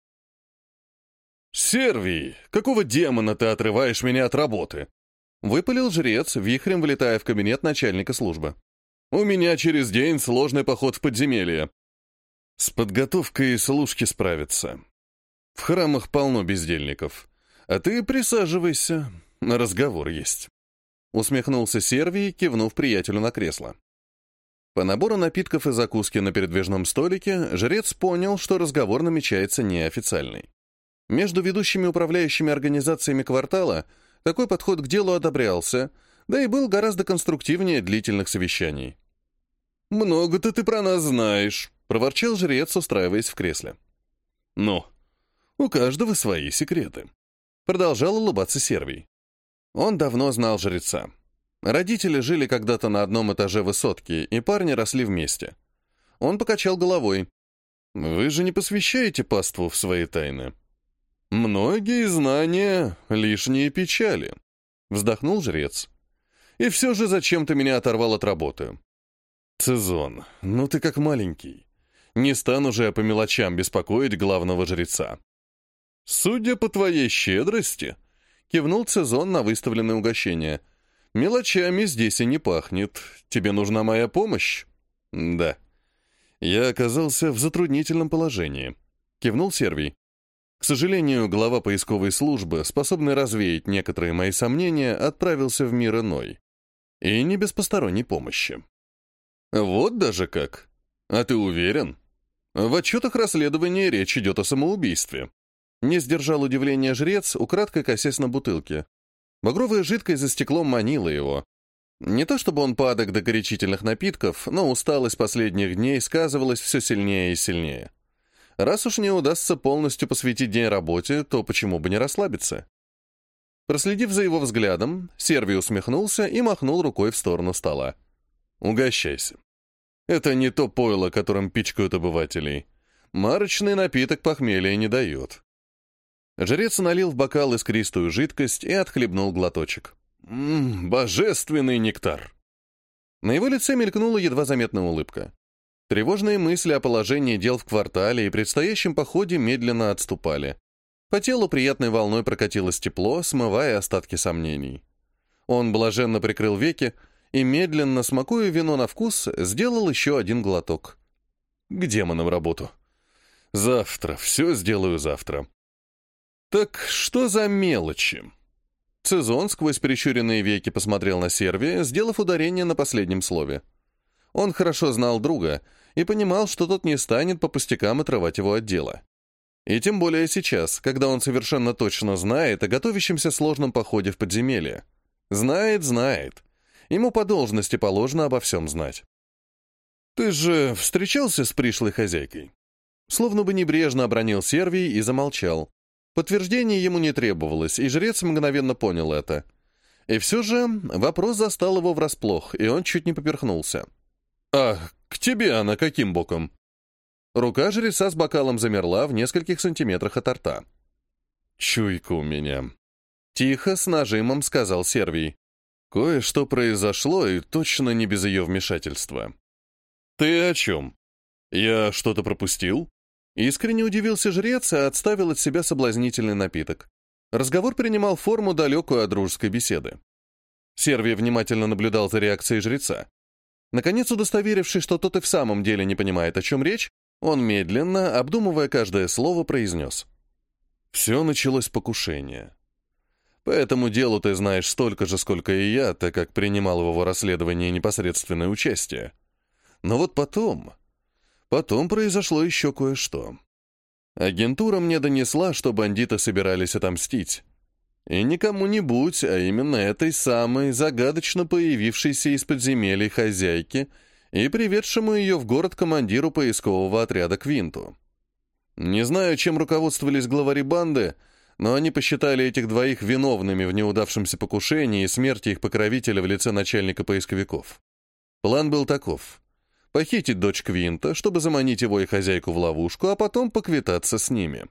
«Сервий, какого демона ты отрываешь меня от работы?»
Выпалил жрец, вихрем влетая в кабинет начальника службы.
«У меня через день сложный поход в подземелье».
«С подготовкой служки справиться. В храмах полно бездельников. А ты присаживайся, на разговор есть». Усмехнулся Сервий, кивнув приятелю на кресло. По набору напитков и закуски на передвижном столике жрец понял, что разговор намечается неофициальный. Между ведущими управляющими организациями квартала такой подход к делу одобрялся, да и был гораздо конструктивнее длительных совещаний.
«Много-то ты про нас знаешь»,
— проворчал жрец, устраиваясь в кресле.
«Ну, у каждого свои секреты»,
— продолжал улыбаться Сервий. Он давно знал жреца. Родители жили когда-то на одном этаже высотки, и парни росли вместе. Он покачал головой. «Вы же не посвящаете паству в свои тайны?»
«Многие знания — лишние печали»,
— вздохнул жрец.
«И все же зачем ты меня оторвал от работы?»
«Цезон, ну ты как маленький. Не стану же я по мелочам беспокоить главного жреца».
«Судя по твоей щедрости»,
— кивнул Цезон на выставленное угощение, — «мелочами здесь и не пахнет. Тебе нужна моя помощь?» «Да». «Я оказался в затруднительном положении», — кивнул Сервий. «К сожалению, глава поисковой службы, способный развеять некоторые мои сомнения, отправился в мир иной. И не без посторонней помощи».
«Вот даже как? А ты уверен? В отчетах расследования речь идет о самоубийстве».
Не сдержал удивления жрец, украдкой косясь на бутылке. Багровая жидкость за стеклом манила его. Не то чтобы он падок до горячительных напитков, но усталость последних дней сказывалась все сильнее и сильнее. Раз уж не удастся полностью посвятить день работе, то почему бы не расслабиться? Проследив за его взглядом, Сервий усмехнулся и махнул рукой в сторону стола. «Угощайся. Это не то пойло, которым пичкают обывателей. Марочный напиток похмелья не дает». Жрец налил в бокал искристую жидкость и отхлебнул глоточек. Божественный нектар. На его лице мелькнула едва заметная улыбка. Тревожные мысли о положении дел в квартале и предстоящем походе медленно отступали. По телу приятной волной прокатилось тепло, смывая остатки сомнений. Он блаженно прикрыл веки и, медленно смакуя вино на вкус, сделал еще один глоток. К демонам работу. Завтра, все сделаю завтра. Так что за мелочи? Цезон сквозь прищуренные веки посмотрел на Сервия, сделав ударение на последнем слове. Он хорошо знал друга и понимал, что тот не станет по пустякам отрывать его от дела. И тем более сейчас, когда он совершенно точно знает о готовящемся сложном походе в подземелье. Знает. Ему по должности положено обо всем знать. «Ты же встречался с пришлой хозяйкой?» Словно бы небрежно обронил Сервий и замолчал. Подтверждения ему не требовалось, и жрец мгновенно понял это. И все же вопрос застал его врасплох, и он чуть не поперхнулся. «А к тебе она каким боком?» Рука жреца с бокалом замерла в нескольких сантиметрах от рта. «Чуйка у меня», — тихо, с нажимом сказал Сервий. «Кое-что произошло, и точно не без ее вмешательства». «Ты о чем? Я что-то пропустил?» Искренне удивился жрец и отставил от себя соблазнительный напиток. Разговор принимал форму, далекую от дружеской беседы. Сервий внимательно наблюдал за реакцией жреца. Наконец, удостоверившись, что тот и в самом деле не понимает, о чем речь, он медленно, обдумывая каждое слово, произнес. «Все началось с покушения. По этому делу ты знаешь столько же, сколько и я, так как принимал в его расследовании непосредственное участие. Но вот потом произошло еще кое-что. Агентура мне донесла, что бандиты собирались отомстить. И не кому-нибудь, а именно этой самой загадочно появившейся из подземелий хозяйке и приведшему ее в город командиру поискового отряда Квинту. Не знаю, чем руководствовались главари банды, но они посчитали этих двоих виновными в неудавшемся покушении и смерти их покровителя в лице начальника поисковиков. План был таков. Похитить дочь Квинта, чтобы заманить его и хозяйку в ловушку, а потом поквитаться с ними.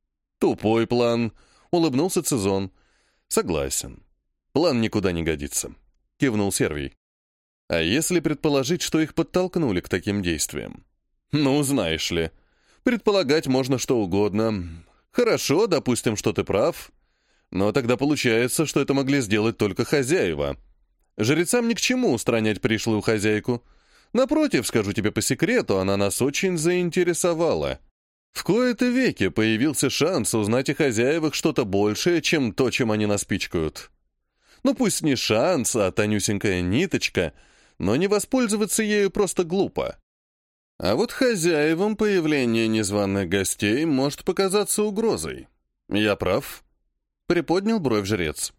«Тупой план», — улыбнулся Цезон. «Согласен. План никуда не годится», — кивнул Сервий. «А если предположить, что их подтолкнули к таким действиям? Ну, знаешь ли, предполагать можно что угодно. Хорошо, допустим, что ты прав. Но тогда получается, что это могли сделать только хозяева. Жрецам ни к чему устранять пришлую хозяйку. Напротив, скажу тебе по секрету, она нас очень заинтересовала. В кои-то веки появился шанс узнать о хозяевах что-то большее, чем то, чем они нас пичкают. Ну пусть не шанс, а тонюсенькая ниточка, но не воспользоваться ею просто глупо. А вот хозяевам появление незваных гостей может показаться угрозой. Я прав?» Приподнял бровь жрец.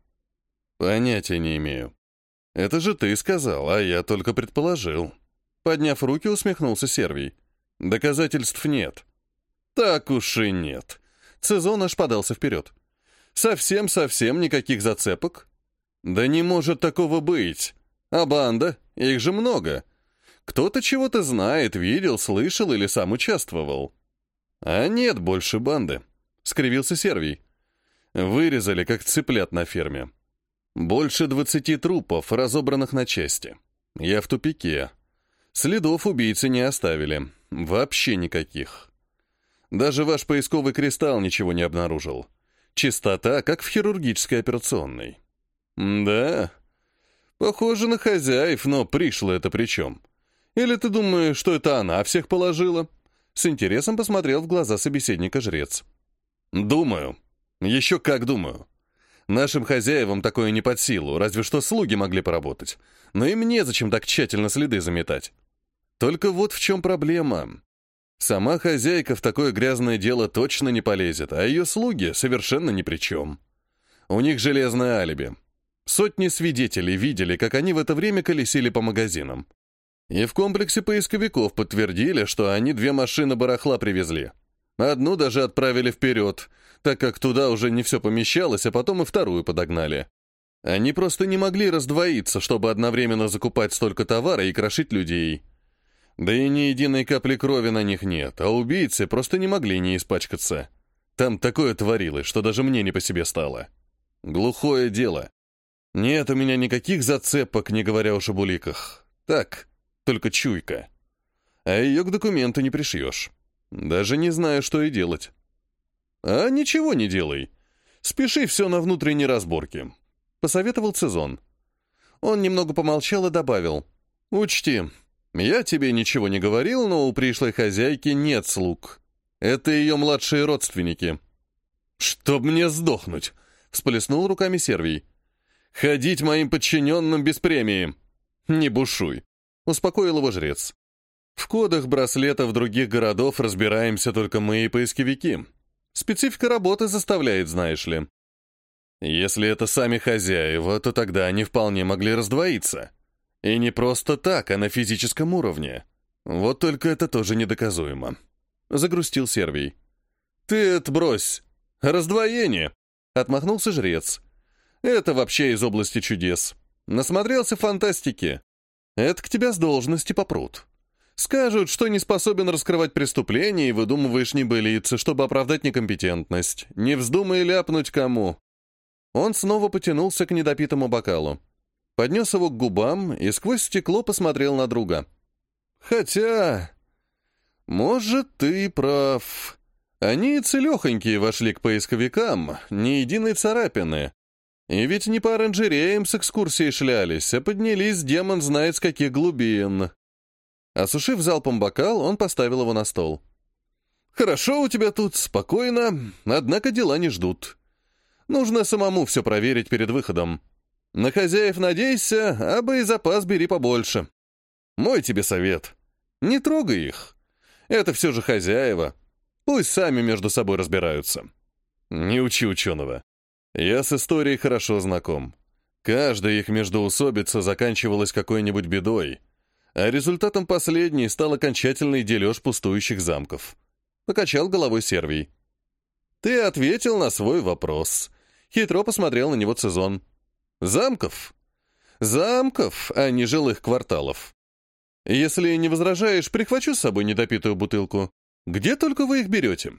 «Понятия не имею. Это же ты сказал, а я только предположил». Подняв руки, усмехнулся Сервий. «Доказательств нет». «Так уж и нет». Цезон аж подался вперед. «Совсем-совсем никаких зацепок?» «Да не может такого быть. А банда? Их же много. Кто-то чего-то знает, видел, слышал или сам участвовал». «А нет больше банды», — скривился Сервий. «Вырезали, как цыплят на ферме. Больше 20 трупов, разобранных на части. Я в тупике. Следов убийцы не оставили. Вообще никаких. Даже ваш поисковый кристалл ничего не обнаружил. Чистота, как в хирургической операционной». «Да? Похоже на хозяев, но пришла это при чем? Или ты думаешь, что это она всех положила?» С интересом посмотрел в глаза собеседника жрец. «Думаю. Еще как думаю. Нашим хозяевам такое не под силу, разве что слуги могли поработать. Но им незачем так тщательно следы заметать. Только вот в чем проблема. Сама хозяйка в такое грязное дело точно не полезет, а ее слуги совершенно ни при чем. У них железное алиби. Сотни свидетелей видели, как они в это время колесили по магазинам. И в комплексе поисковиков подтвердили, что они 2 машины барахла привезли. Одну даже отправили вперед, так как туда уже не все помещалось, а потом и вторую подогнали. Они просто не могли раздвоиться, чтобы одновременно закупать столько товара и крошить людей. Да и ни единой капли крови на них нет, а убийцы просто не могли не испачкаться. Там такое творилось, что даже мне не по себе стало. Глухое дело. Нет у меня никаких зацепок, не говоря уж об уликах. Так, только чуйка. А ее к документу не пришьешь. Даже не знаю, что и делать. А ничего не делай. Спеши все на внутренней разборке. Посоветовал Цезон. Он немного помолчал и добавил. Учти, я тебе ничего не говорил, но у пришлой хозяйки нет слуг. Это ее младшие родственники. «Чтоб мне сдохнуть!» — всплеснул руками Сервий. «Ходить моим подчиненным без премии!» «Не бушуй!» — успокоил его жрец. «В кодах браслетов других городов разбираемся только мы и поисковики. Специфика работы заставляет, знаешь ли. Если это сами хозяева, то тогда они вполне могли раздвоиться. И не просто так, а на физическом уровне. Вот только это тоже недоказуемо». Загрустил Сервий. «Ты это брось! Раздвоение!» — отмахнулся жрец. «Это вообще из области чудес. Насмотрелся фантастики. Это к тебя с должности попрут. Скажут, что не способен раскрывать преступления и выдумываешь небылицы, чтобы оправдать некомпетентность. Не вздумай ляпнуть кому». Он снова потянулся к недопитому бокалу. Поднес его к губам и сквозь стекло посмотрел на друга. «Хотя... может, ты и прав. Они целехонькие вошли к поисковикам, ни единой царапины. И ведь не по оранжереям с экскурсией шлялись, а поднялись демон знает с каких глубин». Осушив залпом бокал, он поставил его на стол. «Хорошо у тебя тут, спокойно, однако дела не ждут. Нужно самому все проверить перед выходом. На хозяев надейся, а боезапас бери побольше. Мой тебе совет. Не трогай их. Это все же хозяева. Пусть сами между собой разбираются. Не учи ученого. Я с историей хорошо знаком. Каждая их междоусобица заканчивалась какой-нибудь бедой, а результатом последней стал окончательный дележ пустующих замков. Покачал головой Сервий. Ты ответил на свой вопрос. Хитро посмотрел на него Цезон. Замков? Замков, а не жилых кварталов. Если не возражаешь, прихвачу с собой недопитую бутылку. Где только вы их берете?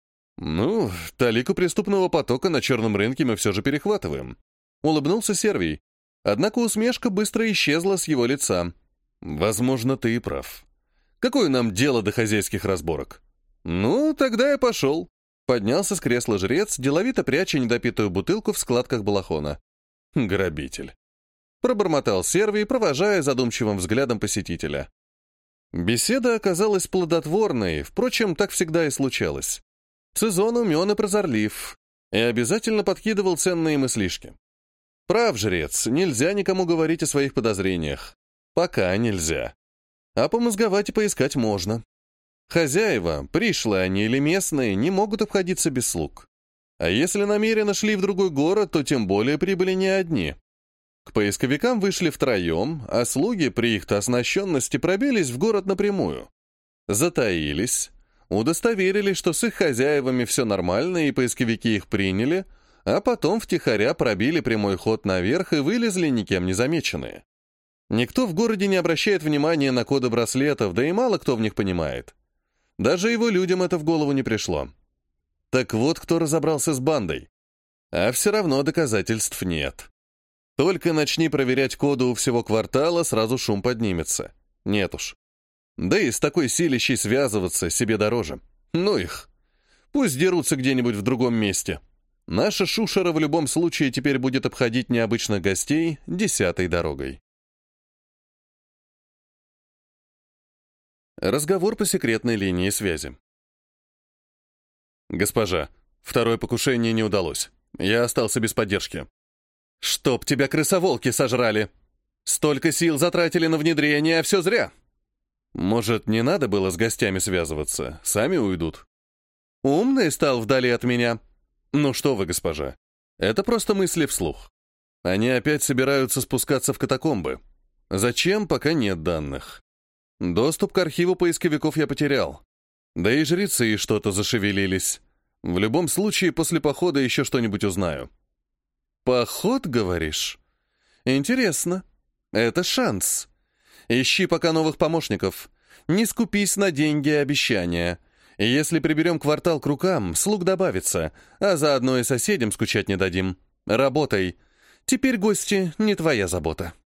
Ну, талику преступного потока на черном рынке мы все же перехватываем. Улыбнулся Сервий. Однако усмешка быстро исчезла с его лица. Возможно, ты и прав. Какое нам дело до хозяйских разборок? Ну, тогда я пошел. Поднялся с кресла жрец, деловито пряча недопитую бутылку в складках балахона. Грабитель. Пробормотал Сервий, провожая задумчивым взглядом посетителя. Беседа оказалась плодотворной, впрочем, так всегда и случалось. Цезон умен и прозорлив, и обязательно подкидывал ценные мыслишки. Прав, жрец, нельзя никому говорить о своих подозрениях. Пока нельзя. А помозговать и поискать можно. Хозяева, пришлые они или местные, не могут обходиться без слуг. А если намеренно шли в другой город, то тем более прибыли не одни. К поисковикам вышли втроем, а слуги при их-то оснащенности пробились в город напрямую. Затаились, удостоверились, что с их хозяевами все нормально, и поисковики их приняли, а потом втихаря пробили прямой ход наверх и вылезли никем не замеченные. Никто в городе не обращает внимания на коды браслетов, да и мало кто в них понимает. Даже его людям это в голову не пришло. Так вот, кто разобрался с бандой. А все равно доказательств нет. Только начни проверять коды у всего квартала, сразу шум поднимется. Нет уж. Да и с такой силищей связываться себе дороже. Ну их. Пусть дерутся где-нибудь в другом месте. Наша шушера в любом случае теперь будет обходить необычных гостей 10-й дорогой. Разговор по секретной линии связи. «Госпожа, второе покушение не удалось. Я остался без поддержки». «Чтоб тебя крысоволки сожрали! Столько сил затратили на внедрение, а все зря!» «Может, не надо было с гостями связываться? Сами уйдут». «Умный стал вдали от меня». «Ну что вы, госпожа, это просто мысли вслух. Они опять собираются спускаться в катакомбы. Зачем, пока нет данных. Доступ к архиву поисковиков я потерял. Да и жрецы что-то зашевелились. В любом случае, после похода еще что-нибудь узнаю. Поход, говоришь? Интересно. Это шанс. Ищи пока новых помощников. Не скупись на деньги и обещания. Если приберем квартал к рукам, слуг добавится, а заодно и соседям скучать не дадим. Работай. Теперь гости не твоя забота.